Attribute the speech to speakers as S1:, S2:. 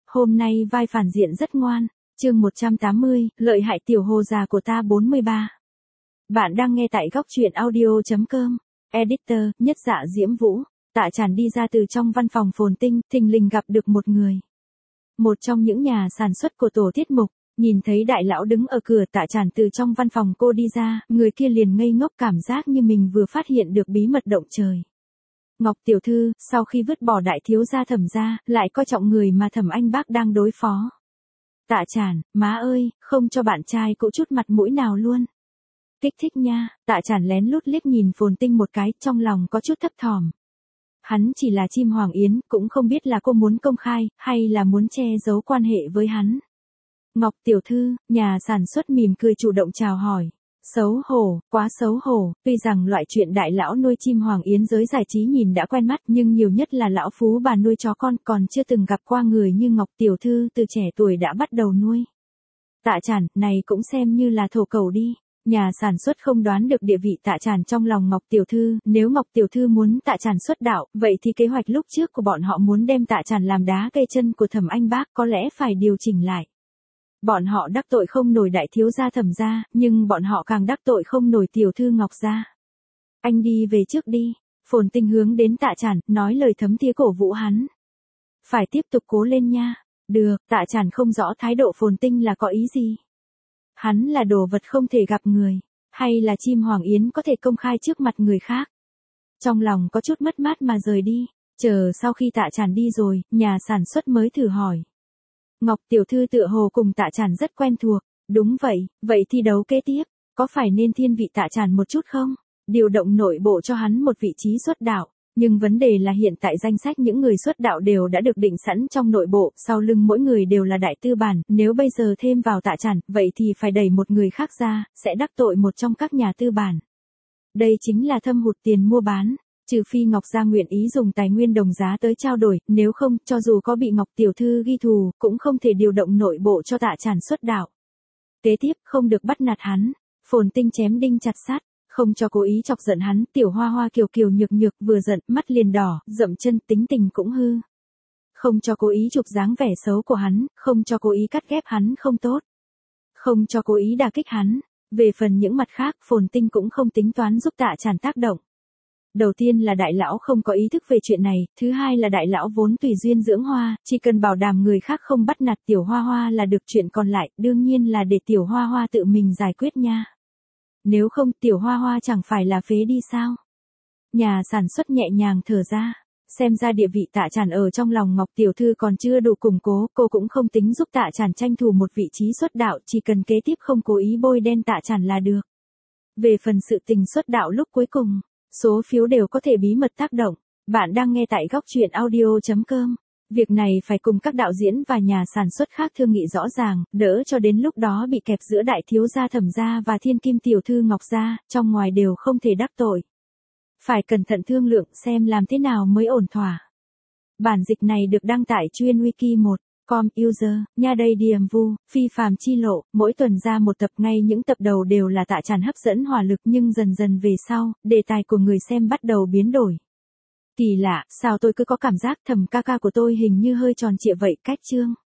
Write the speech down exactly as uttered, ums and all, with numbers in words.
S1: hôm nay vai phản diện rất ngoan. Chương một trăm tám mươi, lợi hại tiểu hồ già của ta bốn mươi ba. Bạn đang nghe tại góc truyện audio chấm com. Editor, Nhất Dạ Diễm Vũ. Tạ Tràn đi ra từ trong văn phòng Phồn Tinh, thình lình gặp được một người. Một trong những nhà sản xuất của tổ tiết mục, nhìn thấy đại lão đứng ở cửa. Tạ Tràn từ trong văn phòng cô đi ra, người kia liền ngây ngốc cảm giác như mình vừa phát hiện được bí mật động trời. Ngọc tiểu thư, sau khi vứt bỏ đại thiếu gia Thẩm gia, lại coi trọng người mà Thẩm Anh Bác đang đối phó. Tạ Tràn, má ơi, không cho bạn trai cũ chút mặt mũi nào luôn. Kích thích nha. Tạ Tràn lén lút liếc nhìn Phồn Tinh một cái, trong lòng có chút thấp thỏm. Hắn chỉ là chim hoàng yến, cũng không biết là cô muốn công khai, hay là muốn che giấu quan hệ với hắn. Ngọc tiểu thư, nhà sản xuất mỉm cười chủ động chào hỏi. Xấu hổ, quá xấu hổ, tuy rằng loại chuyện đại lão nuôi chim hoàng yến giới giải trí nhìn đã quen mắt, nhưng nhiều nhất là lão phú bà nuôi chó con, còn chưa từng gặp qua người như Ngọc tiểu thư từ trẻ tuổi đã bắt đầu nuôi. Tạ Tràn, này cũng xem như là thổ cầu đi. Nhà sản xuất không đoán được địa vị Tạ Tràn trong lòng Ngọc tiểu thư, nếu Ngọc tiểu thư muốn Tạ Tràn xuất đạo, vậy thì kế hoạch lúc trước của bọn họ muốn đem Tạ Tràn làm đá cây chân của Thẩm Anh Bác có lẽ phải điều chỉnh lại. Bọn họ đắc tội không nổi đại thiếu gia Thẩm gia, nhưng bọn họ càng đắc tội không nổi tiểu thư Ngọc gia. Anh đi về trước đi. Phồn Tinh hướng đến Tạ Tràn, nói lời thấm thía cổ vũ hắn. Phải tiếp tục cố lên nha. Được. Tạ Tràn không rõ thái độ Phồn Tinh là có ý gì. Hắn là đồ vật không thể gặp người, hay là chim hoàng yến có thể công khai trước mặt người khác. Trong lòng có chút mất mát mà rời đi. Chờ sau khi Tạ Tràn đi rồi, nhà sản xuất mới thử hỏi. Ngọc tiểu thư tựa hồ cùng Tạ Tràn rất quen thuộc. Đúng vậy, vậy thi đấu kế tiếp, có phải nên thiên vị Tạ Tràn một chút không? Điều động nội bộ cho hắn một vị trí xuất đạo. Nhưng vấn đề là hiện tại danh sách những người xuất đạo đều đã được định sẵn trong nội bộ, sau lưng mỗi người đều là đại tư bản, nếu bây giờ thêm vào Tạ Tràn, vậy thì phải đẩy một người khác ra, sẽ đắc tội một trong các nhà tư bản. Đây chính là thâm hụt tiền mua bán, trừ phi Ngọc gia nguyện ý dùng tài nguyên đồng giá tới trao đổi, nếu không, cho dù có bị Ngọc tiểu thư ghi thù, cũng không thể điều động nội bộ cho Tạ Tràn xuất đạo. Kế tiếp, không được bắt nạt hắn. Phồn Tinh chém đinh chặt sắt. Không cho cố ý chọc giận hắn, tiểu hoa hoa kiều kiều nhược nhược, vừa giận, mắt liền đỏ, dậm chân, tính tình cũng hư. Không cho cố ý chụp dáng vẻ xấu của hắn, không cho cố ý cắt ghép hắn không tốt. Không cho cố ý đả kích hắn. Về phần những mặt khác, Phồn Tinh cũng không tính toán giúp Tạ Tràn tác động. Đầu tiên là đại lão không có ý thức về chuyện này, thứ hai là đại lão vốn tùy duyên dưỡng hoa, chỉ cần bảo đảm người khác không bắt nạt tiểu hoa hoa là được, chuyện còn lại, đương nhiên là để tiểu hoa hoa tự mình giải quyết nha. Nếu không, tiểu hoa hoa chẳng phải là phế đi sao? Nhà sản xuất nhẹ nhàng thở ra. Xem ra địa vị Tạ Tràn ở trong lòng Ngọc tiểu thư còn chưa đủ củng cố, cô cũng không tính giúp Tạ Tràn tranh thủ một vị trí xuất đạo, chỉ cần kế tiếp không cố ý bôi đen Tạ Tràn là được. Về phần sự tình xuất đạo lúc cuối cùng, số phiếu đều có thể bí mật tác động. Bạn đang nghe tại góc truyện audio chấm com. Việc này phải cùng các đạo diễn và nhà sản xuất khác thương nghị rõ ràng, đỡ cho đến lúc đó bị kẹp giữa đại thiếu gia Thẩm gia và thiên kim tiểu thư Ngọc gia, trong ngoài đều không thể đắc tội. Phải cẩn thận thương lượng xem làm thế nào mới ổn thỏa. Bản dịch này được đăng tải chuyên wiki một chấm com user, nha đây điểm vu, phi phàm chi lộ, mỗi tuần ra một tập, ngay những tập đầu đều là Tạ Tràn hấp dẫn hỏa lực, nhưng dần dần về sau, đề tài của người xem bắt đầu biến đổi. Kỳ lạ, sao tôi cứ có cảm giác Thẩm ca ca của tôi hình như hơi tròn trịa vậy, cách chương.